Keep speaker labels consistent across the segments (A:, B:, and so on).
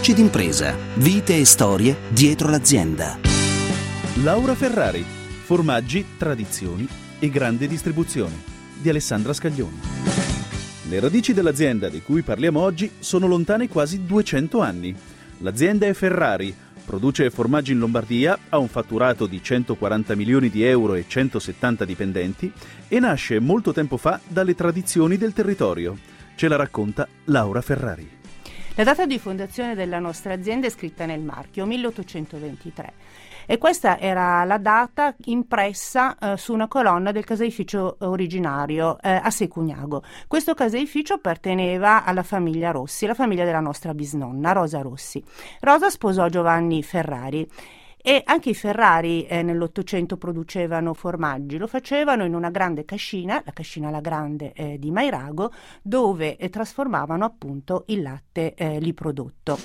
A: Voci d'impresa, vite e storie dietro l'azienda.
B: Laura Ferrari, formaggi, tradizioni e grande distribuzione, di Alessandra Scaglioni. Le radici dell'azienda di cui parliamo oggi sono lontane quasi 200 anni. L'azienda è Ferrari, produce formaggi in Lombardia, ha un fatturato di 140 milioni di euro e 170 dipendenti e nasce molto tempo fa dalle tradizioni del territorio. Ce la racconta Laura Ferrari.
C: La data di fondazione della nostra azienda è scritta nel marchio, 1823. E questa era la data impressa su una colonna del caseificio originario a Secugnago. Questo caseificio apparteneva alla famiglia Rossi, la famiglia della nostra bisnonna, Rosa Rossi. Rosa sposò Giovanni Ferrari. E anche i Ferrari nell'Ottocento producevano formaggi, lo facevano in una grande cascina, la cascina La Grande di Mairago, dove trasformavano appunto il latte lì prodotto.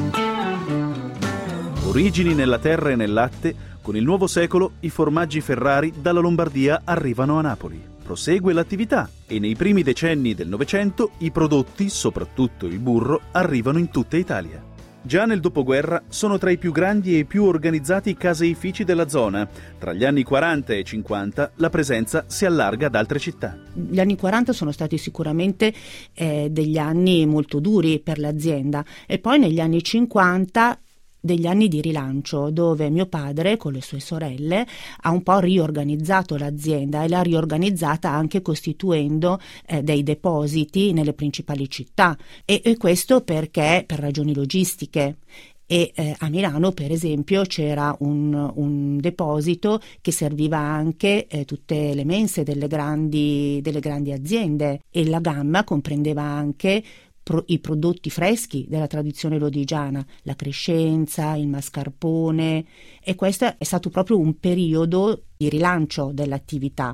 B: Origini nella terra e nel latte, con il nuovo secolo i formaggi Ferrari dalla Lombardia arrivano a Napoli. Prosegue l'attività e nei primi decenni del Novecento i prodotti, soprattutto il burro, arrivano in tutta Italia. Già nel dopoguerra sono tra i più grandi e più organizzati caseifici della zona. Tra gli anni 40 e 50 la presenza si allarga ad altre città.
C: Gli anni 40 sono stati sicuramente degli anni molto duri per l'azienda e poi negli anni 50 degli anni di rilancio, dove mio padre con le sue sorelle ha un po' riorganizzato l'azienda e l'ha riorganizzata anche costituendo dei depositi nelle principali città e questo perché per ragioni logistiche. E a Milano per esempio c'era un deposito che serviva anche tutte le mense delle grandi aziende e la gamma comprendeva anche i prodotti freschi della tradizione lodigiana, la crescenza, il mascarpone, e questo è stato proprio un periodo di rilancio dell'attività.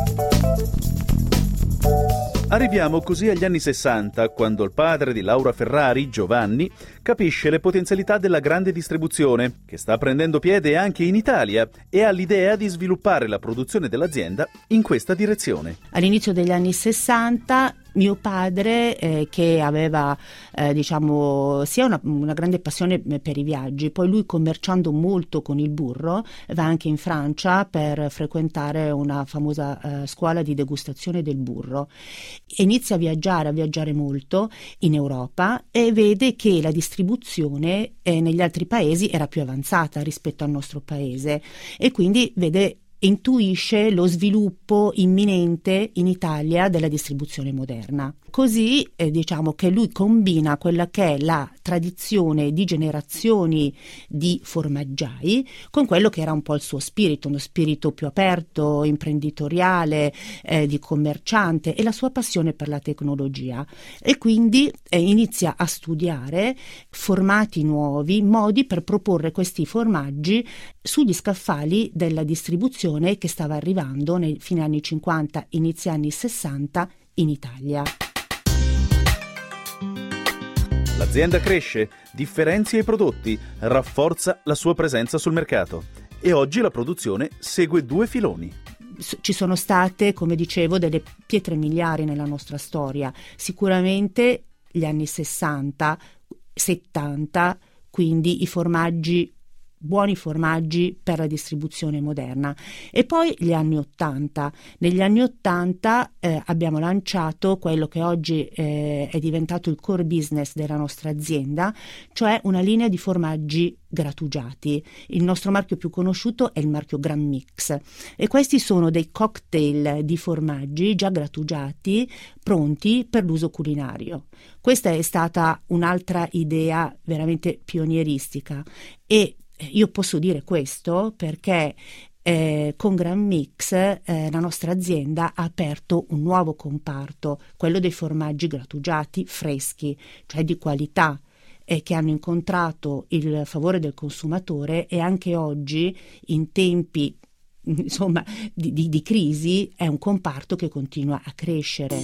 B: Arriviamo così agli anni 60, quando il padre di Laura Ferrari, Giovanni, capisce le potenzialità della grande distribuzione, che sta prendendo piede anche in Italia, e ha l'idea di sviluppare la produzione dell'azienda in questa direzione.
C: All'inizio degli anni 60 mio padre, che aveva sia una grande passione per i viaggi, poi lui commerciando molto con il burro va anche in Francia per frequentare una famosa scuola di degustazione del burro e inizia a viaggiare molto in Europa e vede che la distribuzione negli altri paesi era più avanzata rispetto al nostro paese e quindi intuisce lo sviluppo imminente in Italia della distribuzione moderna. Così diciamo che lui combina quella che è la tradizione di generazioni di formaggiai con quello che era un po' il suo spirito, uno spirito più aperto, imprenditoriale, di commerciante e la sua passione per la tecnologia e quindi inizia a studiare formati nuovi, modi per proporre questi formaggi sugli scaffali della distribuzione che stava arrivando nei fine anni 50, inizi anni 60 in Italia.
B: L'azienda cresce, differenzia i prodotti, rafforza la sua presenza sul mercato e oggi la produzione segue due filoni.
C: Ci sono state, come dicevo, delle pietre miliari nella nostra storia, sicuramente gli anni 60, 70, quindi i formaggi, buoni formaggi per la distribuzione moderna e poi gli anni 80. Negli anni 80 abbiamo lanciato quello che oggi è diventato il core business della nostra azienda, cioè una linea di formaggi grattugiati. Il nostro marchio più conosciuto è il marchio Gran Mix e questi sono dei cocktail di formaggi già grattugiati pronti per l'uso culinario. Questa è stata un'altra idea veramente pionieristica e io posso dire questo perché con Gran Mix la nostra azienda ha aperto un nuovo comparto, quello dei formaggi grattugiati freschi, cioè di qualità, che hanno incontrato il favore del consumatore e anche oggi in tempi di crisi è un comparto che continua a crescere.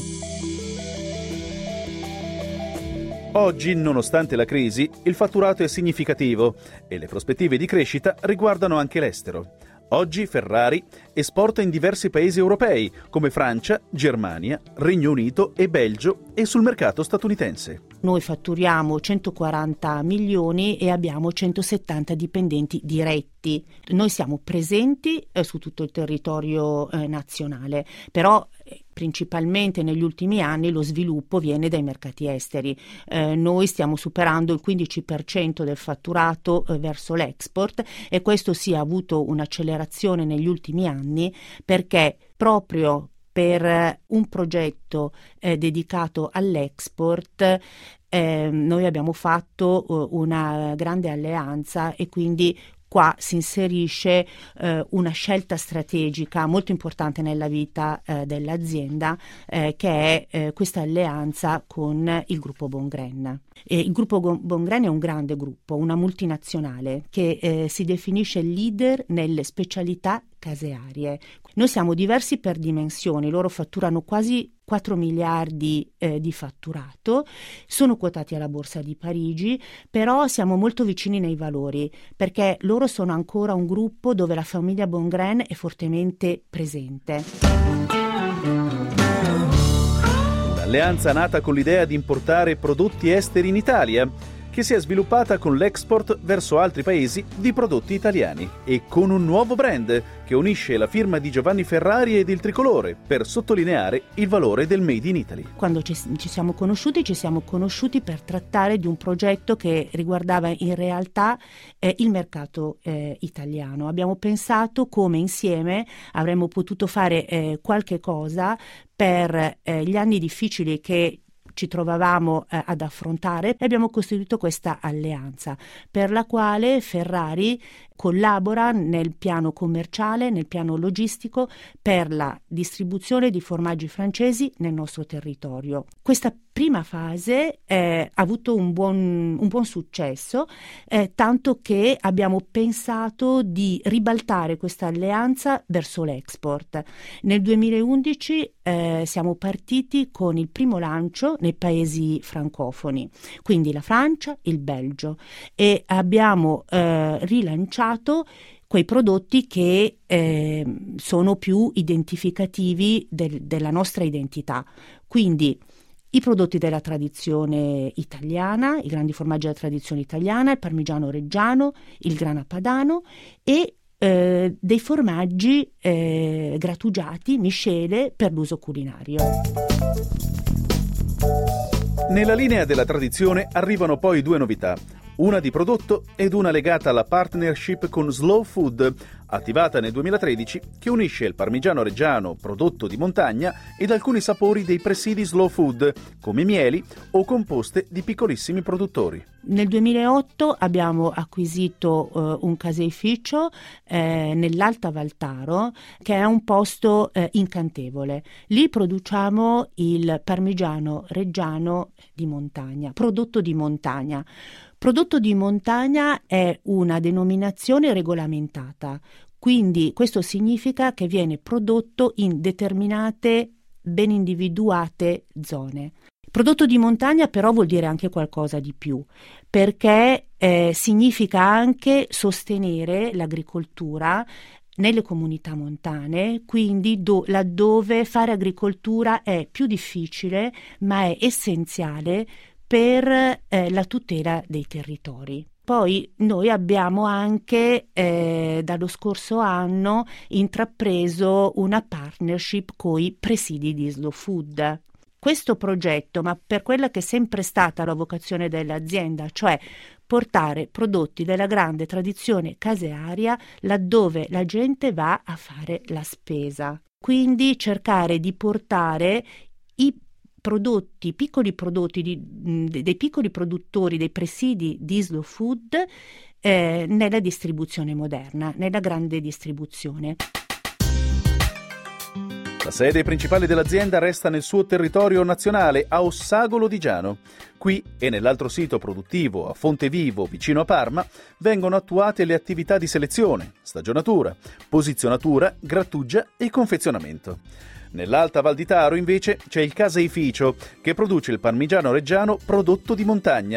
B: Oggi, nonostante la crisi, il fatturato è significativo e le prospettive di crescita riguardano anche l'estero. Oggi Ferrari esporta in diversi paesi europei come Francia, Germania, Regno Unito e Belgio e sul mercato statunitense.
C: Noi fatturiamo 140 milioni e abbiamo 170 dipendenti diretti. Noi siamo presenti su tutto il territorio nazionale, però principalmente negli ultimi anni lo sviluppo viene dai mercati esteri. Noi stiamo superando il 15% del fatturato verso l'export e questo sì ha avuto un'accelerazione negli ultimi anni perché proprio per un progetto dedicato all'export noi abbiamo fatto una grande alleanza e quindi qua si inserisce una scelta strategica molto importante nella vita dell'azienda che è questa alleanza con il gruppo Bongren. Il gruppo Bongren è un grande gruppo, una multinazionale che si definisce leader nelle specialità casearie. Noi siamo diversi per dimensioni, loro fatturano quasi 4 miliardi di fatturato, sono quotati alla Borsa di Parigi, però siamo molto vicini nei valori perché loro sono ancora un gruppo dove la famiglia Bongren è fortemente presente.
B: Un'alleanza nata con l'idea di importare prodotti esteri in Italia, che si è sviluppata con l'export verso altri paesi di prodotti italiani e con un nuovo brand che unisce la firma di Giovanni Ferrari ed il tricolore per sottolineare il valore del Made in Italy.
C: Quando ci siamo conosciuti per trattare di un progetto che riguardava in realtà il mercato italiano. Abbiamo pensato come insieme avremmo potuto fare qualche cosa per gli anni difficili che ci trovavamo ad affrontare e abbiamo costituito questa alleanza per la quale Ferrari collabora nel piano commerciale, nel piano logistico per la distribuzione di formaggi francesi nel nostro territorio. Questa prima fase ha avuto un buon successo, tanto che abbiamo pensato di ribaltare questa alleanza verso l'export. Nel 2011 siamo partiti con il primo lancio nei paesi francofoni, quindi la Francia, il Belgio, e abbiamo rilanciato quei prodotti che sono più identificativi della nostra identità. Quindi i prodotti della tradizione italiana, i grandi formaggi della tradizione italiana, il parmigiano reggiano, il grana padano e dei formaggi grattugiati, miscele per l'uso culinario.
B: Nella linea della tradizione arrivano poi 2 novità, una di prodotto ed una legata alla partnership con Slow Food, attivata nel 2013, che unisce il parmigiano reggiano, prodotto di montagna, ed alcuni sapori dei presidi Slow Food, come mieli o composte di piccolissimi produttori.
C: Nel 2008 abbiamo acquisito un caseificio nell'Alta Valtaro, che è un posto incantevole. Lì produciamo il parmigiano reggiano di montagna, prodotto di montagna. Prodotto di montagna è una denominazione regolamentata, quindi questo significa che viene prodotto in determinate ben individuate zone. Prodotto di montagna però vuol dire anche qualcosa di più, perché significa anche sostenere l'agricoltura nelle comunità montane, quindi laddove fare agricoltura è più difficile, ma è essenziale per la tutela dei territori. Poi noi abbiamo anche dallo scorso anno intrapreso una partnership con i presidi di Slow Food. Questo progetto, ma per quella che è sempre stata la vocazione dell'azienda, cioè portare prodotti della grande tradizione casearia laddove la gente va a fare la spesa. Quindi cercare di portare i prodotti, piccoli prodotti dei piccoli produttori, dei presidi di Slow Food nella distribuzione moderna, nella grande distribuzione.
B: La sede principale dell'azienda resta nel suo territorio nazionale, a Ossago Lodigiano. Qui e nell'altro sito produttivo, a Fontevivo, vicino a Parma, vengono attuate le attività di selezione, stagionatura, posizionatura, grattugia e confezionamento. Nell'Alta Val di Taro, invece, c'è il caseificio, che produce il parmigiano reggiano prodotto di montagna,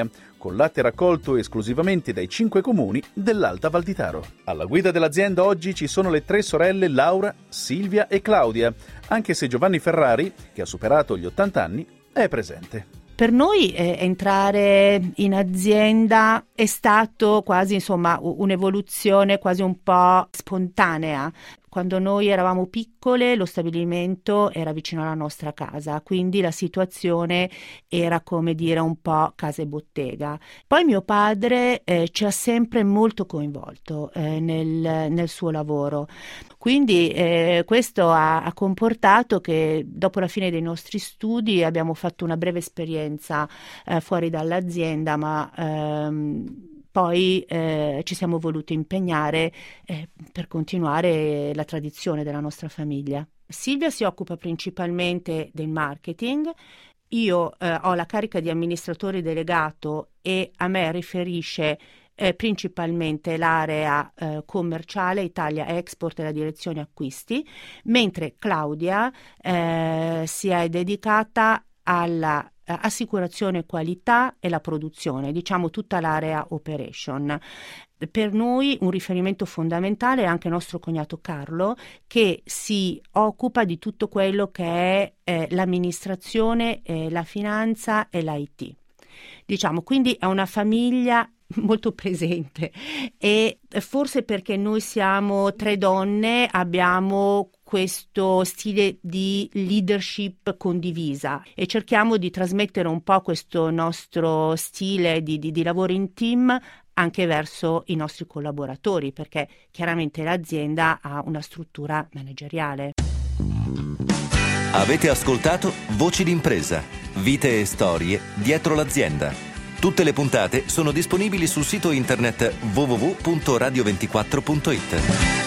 B: con latte raccolto esclusivamente dai 5 comuni dell'Alta Val di Taro. Alla guida dell'azienda oggi ci sono le 3 sorelle Laura, Silvia e Claudia, anche se Giovanni Ferrari, che ha superato gli 80 anni, è presente.
C: Per noi entrare in azienda è stato quasi un'evoluzione quasi un po' spontanea. Quando noi eravamo piccole lo stabilimento era vicino alla nostra casa, quindi la situazione era come dire un po' casa e bottega. Poi mio padre ci ha sempre molto coinvolto nel suo lavoro, quindi questo ha comportato che dopo la fine dei nostri studi abbiamo fatto una breve esperienza fuori dall'azienda, ma poi ci siamo voluti impegnare per continuare la tradizione della nostra famiglia. Silvia si occupa principalmente del marketing, io ho la carica di amministratore delegato e a me riferisce principalmente l'area commerciale, Italia Export e la direzione acquisti, mentre Claudia si è dedicata alla assicurazione qualità e la produzione, diciamo tutta l'area operation. Per noi un riferimento fondamentale è anche nostro cognato Carlo, che si occupa di tutto quello che è l'amministrazione, la finanza e l'IT. Diciamo, quindi è una famiglia molto presente e forse perché noi siamo 3 donne abbiamo questo stile di leadership condivisa e cerchiamo di trasmettere un po' questo nostro stile di lavoro in team anche verso i nostri collaboratori, perché chiaramente l'azienda ha una struttura manageriale.
D: Avete ascoltato Voci d'impresa, vite e storie dietro l'azienda. Tutte le puntate sono disponibili sul sito internet www.radio24.it.